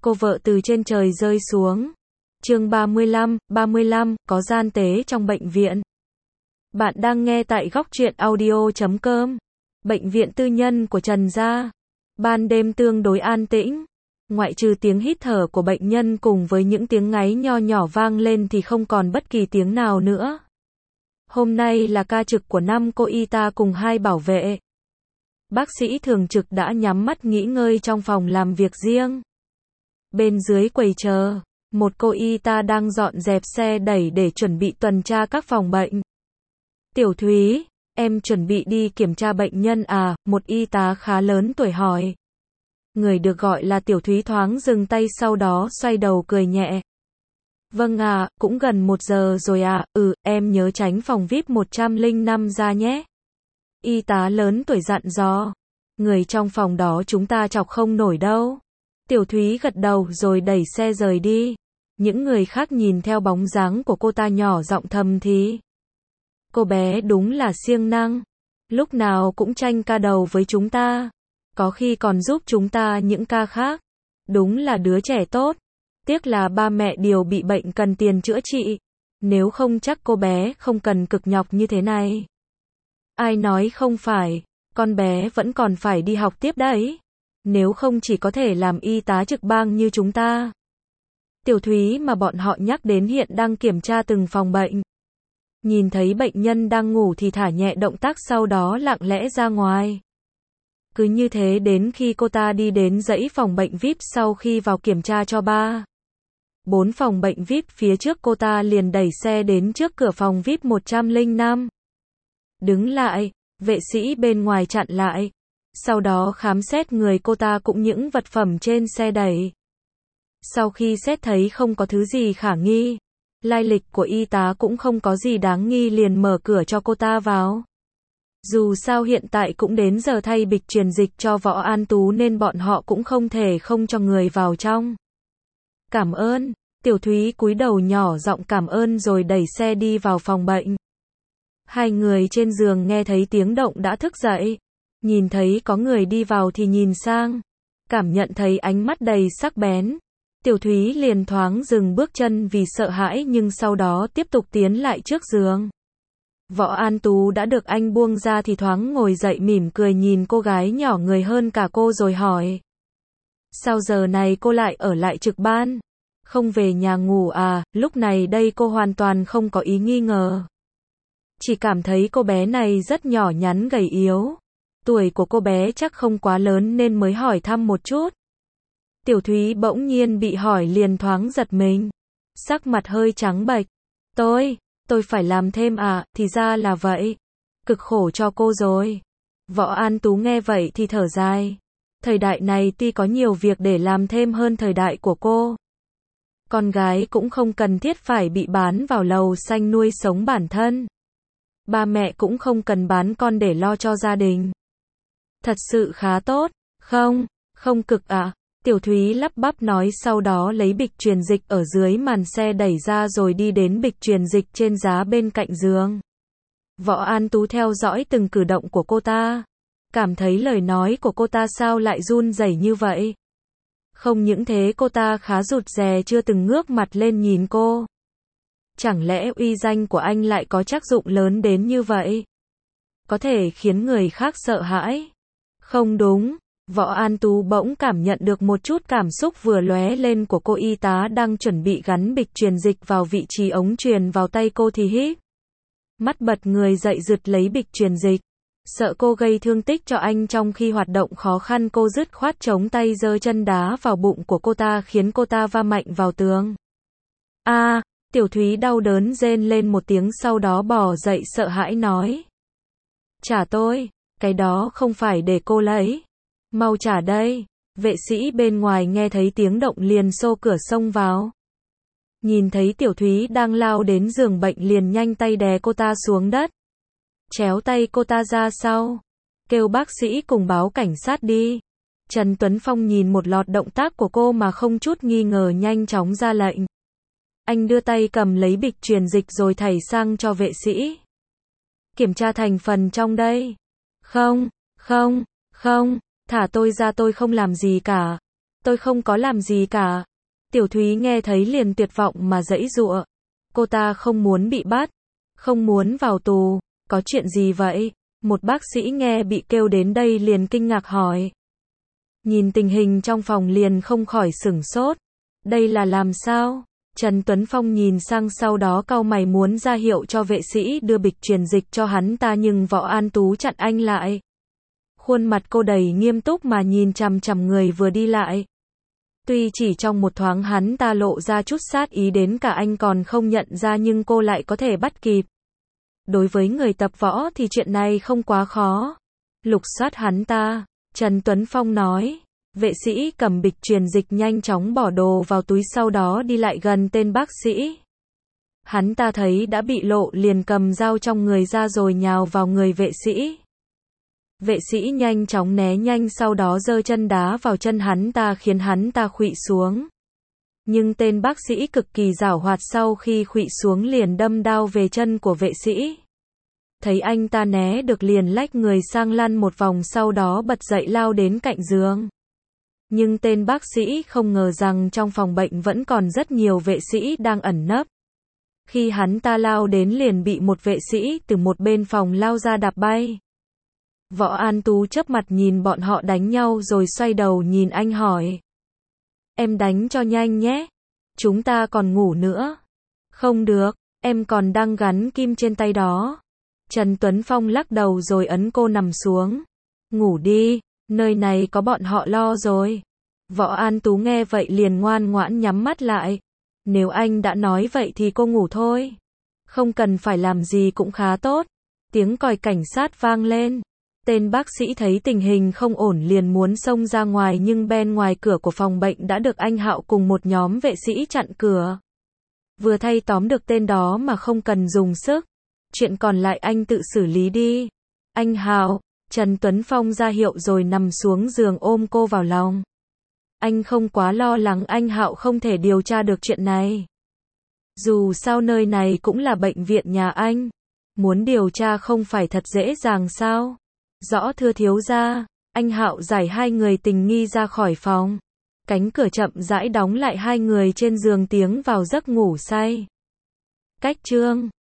cô vợ từ trên trời rơi xuống. Chương 35, có gian tế trong bệnh viện. Bạn đang nghe tại góc truyện audio.com. Bệnh viện tư nhân của Trần Gia. Ban đêm tương đối an tĩnh. Ngoại trừ tiếng hít thở của bệnh nhân cùng với những tiếng ngáy nho nhỏ vang lên thì không còn bất kỳ tiếng nào nữa. Hôm nay là ca trực của 5 cô y tá cùng 2 bảo vệ. Bác sĩ thường trực đã nhắm mắt nghỉ ngơi trong phòng làm việc riêng. Bên dưới quầy chờ, một cô y tá đang dọn dẹp xe đẩy để chuẩn bị tuần tra các phòng bệnh. Tiểu Thúy, em chuẩn bị đi kiểm tra bệnh nhân à? Một y tá khá lớn tuổi hỏi. Người được gọi là Tiểu Thúy thoáng dừng tay sau đó xoay đầu cười nhẹ. Vâng à, cũng gần 1 giờ rồi à, em nhớ tránh phòng VIP 105 ra nhé. Y tá lớn tuổi dặn dò. Người trong phòng đó chúng ta chọc không nổi đâu. Tiểu Thúy gật đầu rồi đẩy xe rời đi. Những người khác nhìn theo bóng dáng của cô ta nhỏ giọng thầm thì. Cô bé đúng là siêng năng. Lúc nào cũng tranh ca đầu với chúng ta. Có khi còn giúp chúng ta những ca khác. Đúng là đứa trẻ tốt. Tiếc là ba mẹ đều bị bệnh cần tiền chữa trị. Nếu không chắc cô bé không cần cực nhọc như thế này. Ai nói không phải, con bé vẫn còn phải đi học tiếp đấy. Nếu không chỉ có thể làm y tá trực bang như chúng ta. Tiểu Thúy mà bọn họ nhắc đến hiện đang kiểm tra từng phòng bệnh. Nhìn thấy bệnh nhân đang ngủ thì thả nhẹ động tác sau đó lặng lẽ ra ngoài. Cứ như thế đến khi cô ta đi đến dãy phòng bệnh VIP sau khi vào kiểm tra cho 4 phòng bệnh VIP phía trước cô ta liền đẩy xe đến trước cửa phòng VIP 105. Đứng lại, vệ sĩ bên ngoài chặn lại. Sau đó khám xét người cô ta cũng những vật phẩm trên xe đẩy. Sau khi xét thấy không có thứ gì khả nghi, lai lịch của y tá cũng không có gì đáng nghi liền mở cửa cho cô ta vào. Dù sao hiện tại cũng đến giờ thay bịch truyền dịch cho Võ An Tú nên bọn họ cũng không thể không cho người vào trong. Cảm ơn, Tiểu Thúy cúi đầu nhỏ giọng cảm ơn rồi đẩy xe đi vào phòng bệnh. Hai người trên giường nghe thấy tiếng động đã thức dậy. Nhìn thấy có người đi vào thì nhìn sang. Cảm nhận thấy ánh mắt đầy sắc bén. Tiểu Thúy liền thoáng dừng bước chân vì sợ hãi nhưng sau đó tiếp tục tiến lại trước giường. Võ An Tú đã được anh buông ra thì thoáng ngồi dậy mỉm cười nhìn cô gái nhỏ người hơn cả cô rồi hỏi. Sao giờ này cô lại ở lại trực ban? Không về nhà ngủ à? Lúc này đây cô hoàn toàn không có ý nghi ngờ. Chỉ cảm thấy cô bé này rất nhỏ nhắn gầy yếu. Tuổi của cô bé chắc không quá lớn nên mới hỏi thăm một chút. Tiểu Thúy bỗng nhiên bị hỏi liền thoáng giật mình. Sắc mặt hơi trắng bệch. Tôi phải làm thêm à? Thì ra là vậy. Cực khổ cho cô rồi. Võ An Tú nghe vậy thì thở dài. Thời đại này tuy có nhiều việc để làm thêm hơn thời đại của cô. Con gái cũng không cần thiết phải bị bán vào lầu xanh nuôi sống bản thân. Ba mẹ cũng không cần bán con để lo cho gia đình. Thật sự khá tốt, không cực ạ. Tiểu Thúy lắp bắp nói sau đó lấy bịch truyền dịch ở dưới màn xe đẩy ra rồi đi đến bịch truyền dịch trên giá bên cạnh giường. Võ An Tú theo dõi từng cử động của cô ta. Cảm thấy lời nói của cô ta sao lại run rẩy như vậy. Không những thế cô ta khá rụt rè chưa từng ngước mặt lên nhìn cô. Chẳng lẽ uy danh của anh lại có tác dụng lớn đến như vậy? Có thể khiến người khác sợ hãi. Không đúng, Võ An Tú bỗng cảm nhận được một chút cảm xúc vừa lóe lên của cô y tá đang chuẩn bị gắn bịch truyền dịch vào vị trí ống truyền vào tay cô thì hít. Mắt bật người dậy giật lấy bịch truyền dịch. Sợ cô gây thương tích cho anh trong khi hoạt động khó khăn cô dứt khoát chống tay giơ chân đá vào bụng của cô ta khiến cô ta va mạnh vào tường. Tiểu Thúy đau đớn rên lên một tiếng sau đó bò dậy sợ hãi nói. Trả tôi, cái đó không phải để cô lấy. Mau trả đây. Vệ sĩ bên ngoài nghe thấy tiếng động liền xô cửa xông vào. Nhìn thấy Tiểu Thúy đang lao đến giường bệnh liền nhanh tay đè cô ta xuống đất. Chéo tay cô ta ra sau. Kêu bác sĩ cùng báo cảnh sát đi. Trần Tuấn Phong nhìn một lọt động tác của cô mà không chút nghi ngờ nhanh chóng ra lệnh. Anh đưa tay cầm lấy bịch truyền dịch rồi thảy sang cho vệ sĩ. Kiểm tra thành phần trong đây. Không, thả tôi ra tôi không làm gì cả. Tôi không có làm gì cả. Tiểu Thúy nghe thấy liền tuyệt vọng mà giãy giụa. Cô ta không muốn bị bắt, không muốn vào tù. Có chuyện gì vậy? Một bác sĩ nghe bị kêu đến đây liền kinh ngạc hỏi. Nhìn tình hình trong phòng liền không khỏi sửng sốt. Đây là làm sao? Trần Tuấn Phong nhìn sang sau đó cau mày muốn ra hiệu cho vệ sĩ đưa bịch truyền dịch cho hắn ta nhưng Võ An Tú chặn anh lại. Khuôn mặt cô đầy nghiêm túc mà nhìn chằm chằm người vừa đi lại. Tuy chỉ trong một thoáng hắn ta lộ ra chút sát ý đến cả anh còn không nhận ra nhưng cô lại có thể bắt kịp. Đối với người tập võ thì chuyện này không quá khó. Lục soát hắn ta, Trần Tuấn Phong nói. Vệ sĩ cầm bịch truyền dịch nhanh chóng bỏ đồ vào túi sau đó đi lại gần tên bác sĩ. Hắn ta thấy đã bị lộ liền cầm dao trong người ra rồi nhào vào người vệ sĩ. Vệ sĩ nhanh chóng né nhanh sau đó giơ chân đá vào chân hắn ta khiến hắn ta khuỵu xuống. Nhưng tên bác sĩ cực kỳ giảo hoạt sau khi khuỵu xuống liền đâm đao về chân của vệ sĩ. Thấy anh ta né được liền lách người sang lăn một vòng sau đó bật dậy lao đến cạnh giường. Nhưng tên bác sĩ không ngờ rằng trong phòng bệnh vẫn còn rất nhiều vệ sĩ đang ẩn nấp. Khi hắn ta lao đến liền bị một vệ sĩ từ một bên phòng lao ra đạp bay. Võ An Tú chớp mặt nhìn bọn họ đánh nhau rồi xoay đầu nhìn anh hỏi. Em đánh cho nhanh nhé. Chúng ta còn ngủ nữa. Không được, em còn đang gắn kim trên tay đó. Trần Tuấn Phong lắc đầu rồi ấn cô nằm xuống. Ngủ đi, nơi này có bọn họ lo rồi. Võ An Tú nghe vậy liền ngoan ngoãn nhắm mắt lại. Nếu anh đã nói vậy thì cô ngủ thôi. Không cần phải làm gì cũng khá tốt. Tiếng còi cảnh sát vang lên. Tên bác sĩ thấy tình hình không ổn liền muốn xông ra ngoài nhưng bên ngoài cửa của phòng bệnh đã được anh Hạo cùng một nhóm vệ sĩ chặn cửa. Vừa thay tóm được tên đó mà không cần dùng sức. Chuyện còn lại anh tự xử lý đi. Anh Hạo, Trần Tuấn Phong ra hiệu rồi nằm xuống giường ôm cô vào lòng. Anh không quá lo lắng anh Hạo không thể điều tra được chuyện này. Dù sao nơi này cũng là bệnh viện nhà anh. Muốn điều tra không phải thật dễ dàng sao? Rõ thưa thiếu gia, anh Hạo giải hai người tình nghi ra khỏi phòng. Cánh cửa chậm rãi đóng lại hai người trên giường tiếng vào giấc ngủ say. Cách chương